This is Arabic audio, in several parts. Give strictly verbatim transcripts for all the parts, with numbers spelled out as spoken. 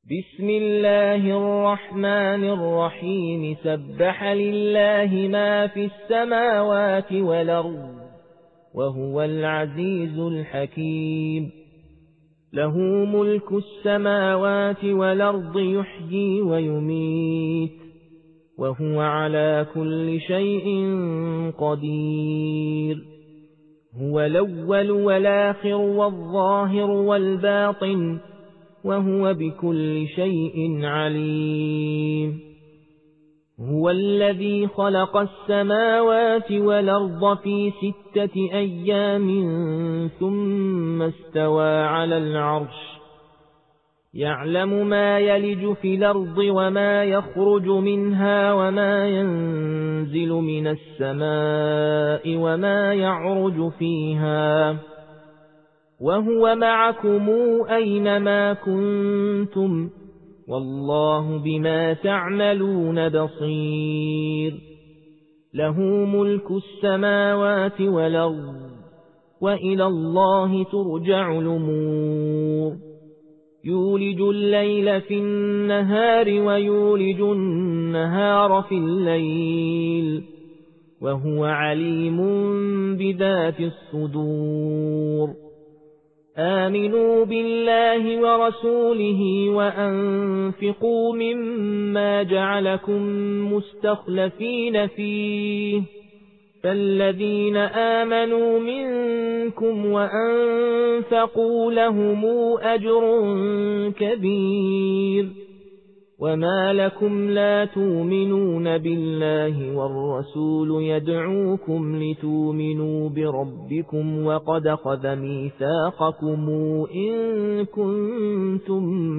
بسم الله الرحمن الرحيم سبح لله ما في السماوات والأرض وهو العزيز الحكيم له ملك السماوات والأرض يحيي ويميت وهو على كل شيء قدير هو الأول والآخر والظاهر والباطن وهو بكل شيء عليم هو الذي خلق السماوات والأرض في ستة أيام ثم استوى على العرش يعلم ما يلج في الأرض وما يخرج منها وما ينزل من السماء وما يعرج فيها وهو معكم أينما كنتم والله بما تعملون بصير له ملك السماوات والأرض وإلى الله ترجع الأمور يولج الليل في النهار ويولج النهار في الليل وهو عليم بذات الصدور آمنوا بالله ورسوله وأنفقوا مما جعلكم مستخلفين فيه فالذين آمنوا منكم وأنفقوا لهم أجر كبير وما لكم لا تؤمنون بالله والرسول يدعوكم لتؤمنوا بربكم وقد أخذ ميثاقكم إن كنتم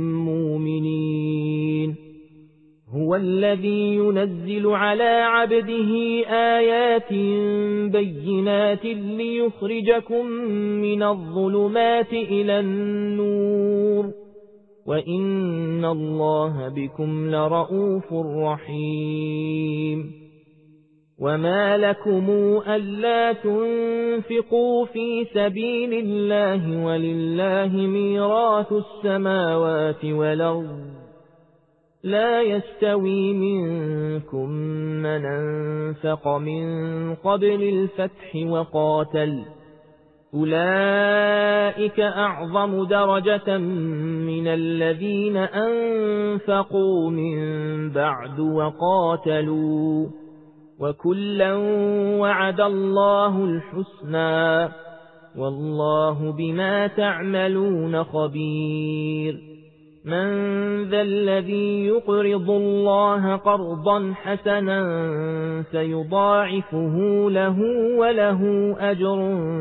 مؤمنين هو الذي ينزل على عبده آيات بينات ليخرجكم من الظلمات إلى النور وإن الله بكم لرؤوف رحيم وما لكم ألا تنفقوا في سبيل الله ولله ميراث السماوات والأرض لا يستوي منكم من أنفق من قبل الفتح وقاتل أولئك أعظم درجة من الذين أنفقوا من بعد وقاتلوا وكلا وعد الله الحسنى والله بما تعملون خبير من ذا الذي يقرض الله قرضا حسنا فيضاعفه له وله أجر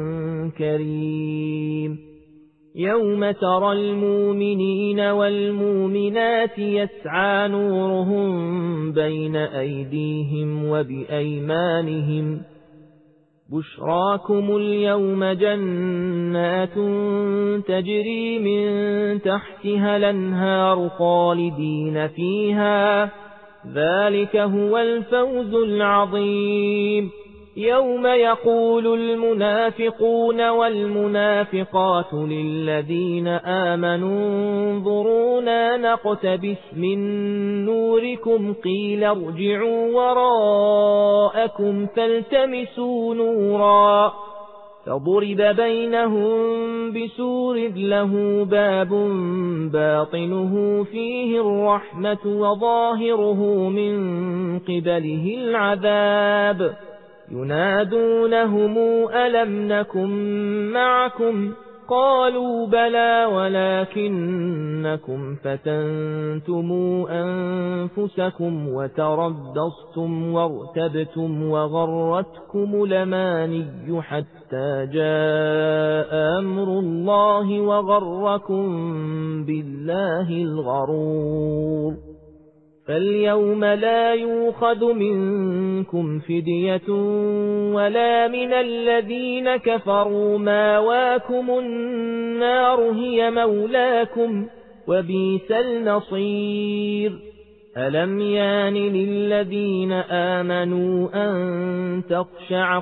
كريم يوم ترى المؤمنين والمؤمنات يسعى نورهم بين أيديهم وبأيمانهم بشراكم اليوم جنات تجري من تحتها الأنهار خالدين فيها ذلك هو الفوز العظيم يوم يقول المنافقون والمنافقات للذين آمنوا انظرونا نقتبس من نوركم قيل ارجعوا وراءكم فالتمسوا نورا فضرب بينهم بسور له باب باطنه فيه الرحمة وظاهره من قبله العذاب ينادونهم ألم نكن معكم قالوا بلى ولكنكم فتنتم أنفسكم وتربصتم وارتبتم وغرتكم الأماني حتى جاء أمر الله وغركم بالله الغرور فاليوم لا يؤخذ منكم فدية ولا من الذين كفروا ماواكم النار هي مولاكم وبئس المصير ألم يان للذين آمنوا أن تخشع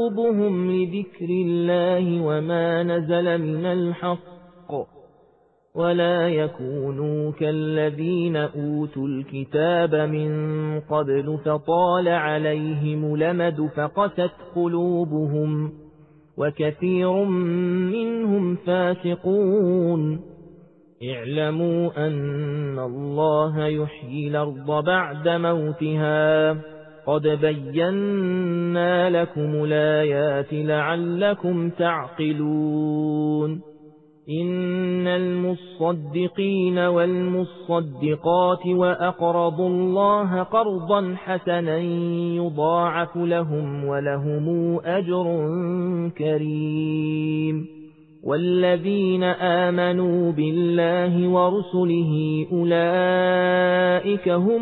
قلوبهم لذكر الله وما نزل من الحق ولا يكونوا كالذين أوتوا الكتاب من قبل فطال عليهم الأمد فقست قلوبهم وكثير منهم فاسقون. اعلموا أن الله يحيي الأرض بعد موتها قد بينا لكم الآيات لعلكم تعقلون. إن المصدقين والمصدقات وأقرضوا الله قرضا حسنا يضاعف لهم ولهم أجر كريم. والذين آمنوا بالله ورسله أولئك هم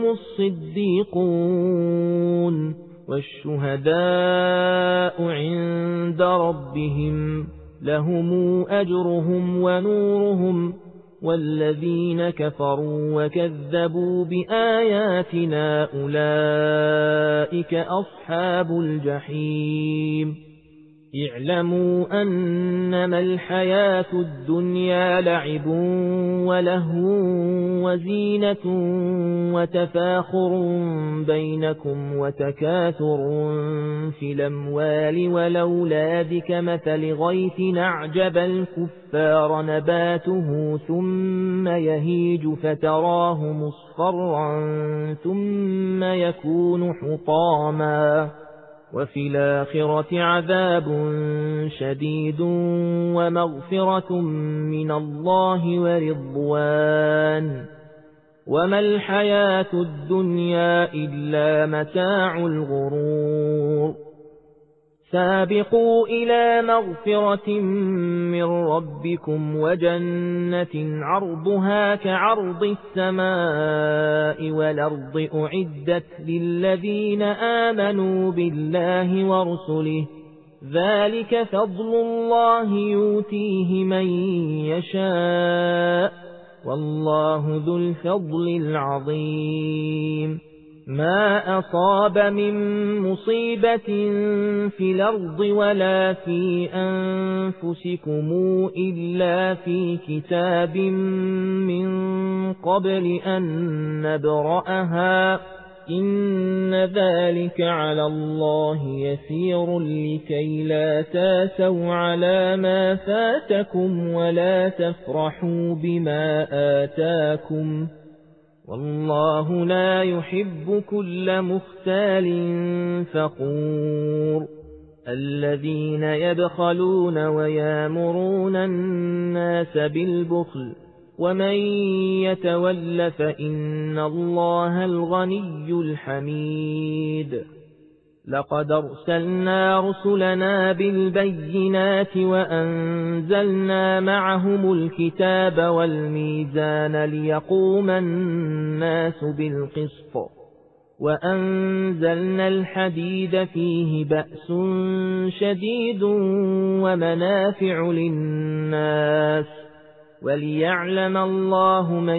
الصديقون والشهداء عند ربهم لهم أجرهم ونورهم. والذين كفروا وكذبوا بآياتنا أولئك أصحاب الجحيم. اعلموا أنما الحياة الدنيا لعب ولهو وزينة وتفاخر بينكم وتكاثر في الأموال والأولاد كمثل غيث أعجب الكفار نباته ثم يهيج فتراه مصفرا ثم يكون حطاما وفي الآخرة عذاب شديد ومغفرة من الله ورضوان. وما الحياة الدنيا إلا متاع الغرور. سابقوا إلى مغفرة من ربكم وجنة عرضها كعرض السماء والأرض أعدت للذين آمنوا بالله ورسله ذلك فضل الله يؤتيه من يشاء والله ذو الفضل العظيم. ما أصاب من مصيبة في الأرض ولا في أنفسكم إلا في كتاب من قبل أن نبرأها إن ذلك على الله يسير لكي لا تاسوا على ما فاتكم ولا تفرحوا بما آتاكم والله لا يحب كل مختال فخور. الذين يبخلون ويامرون الناس بالبخل ومن يتول فإن الله الغني الحميد. لقد أرسلنا رسلنا بالبينات وأنزلنا معهم الكتاب والميزان ليقوم الناس بالقسط وأنزلنا الحديد فيه بأس شديد ومنافع للناس وليعلم الله من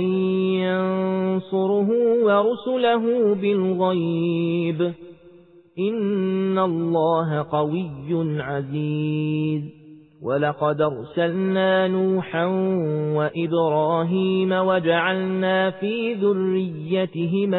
ينصره ورسله بالغيب إن الله قوي عزيز. ولقد أرسلنا نوحا وإبراهيم وجعلنا في ذريتهما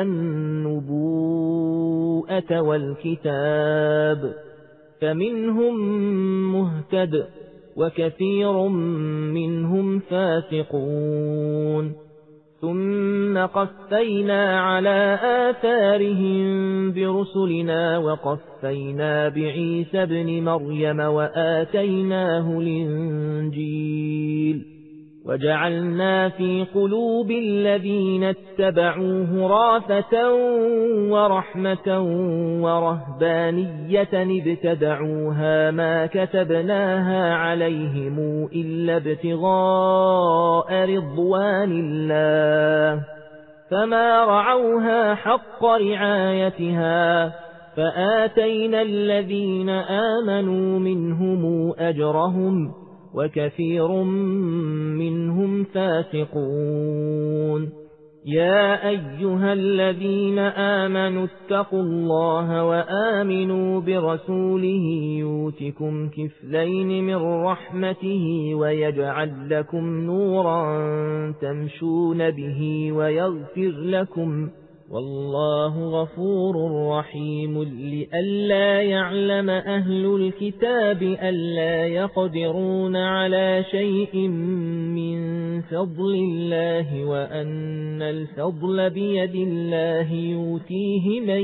النبوءة والكتاب فمنهم مهتد وكثير منهم فاسقون. ثم قفينا على آثارهم برسلنا وقفينا بعيسى ابن مريم وآتيناه الإنجيل وجعلنا في قلوب الذين اتبعوه رافة ورحمة ورهبانية ابتدعوها ما كتبناها عليهم إلا ابتغاء رضوان الله فما رعوها حق رعايتها فآتينا الذين آمنوا منهم أجرهم وكثير منهم فاسقون. يا أيها الذين آمنوا اتقوا الله وآمنوا برسوله يؤتكم كفلين من رحمته ويجعل لكم نورا تمشون به ويغفر لكم والله غفور رحيم. لئلا يعلم أهل الكتاب ألا يقدرون على شيء من فضل الله وأن الفضل بيد الله يؤتيه من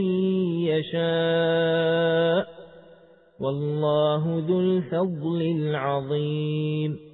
يشاء والله ذو الفضل العظيم.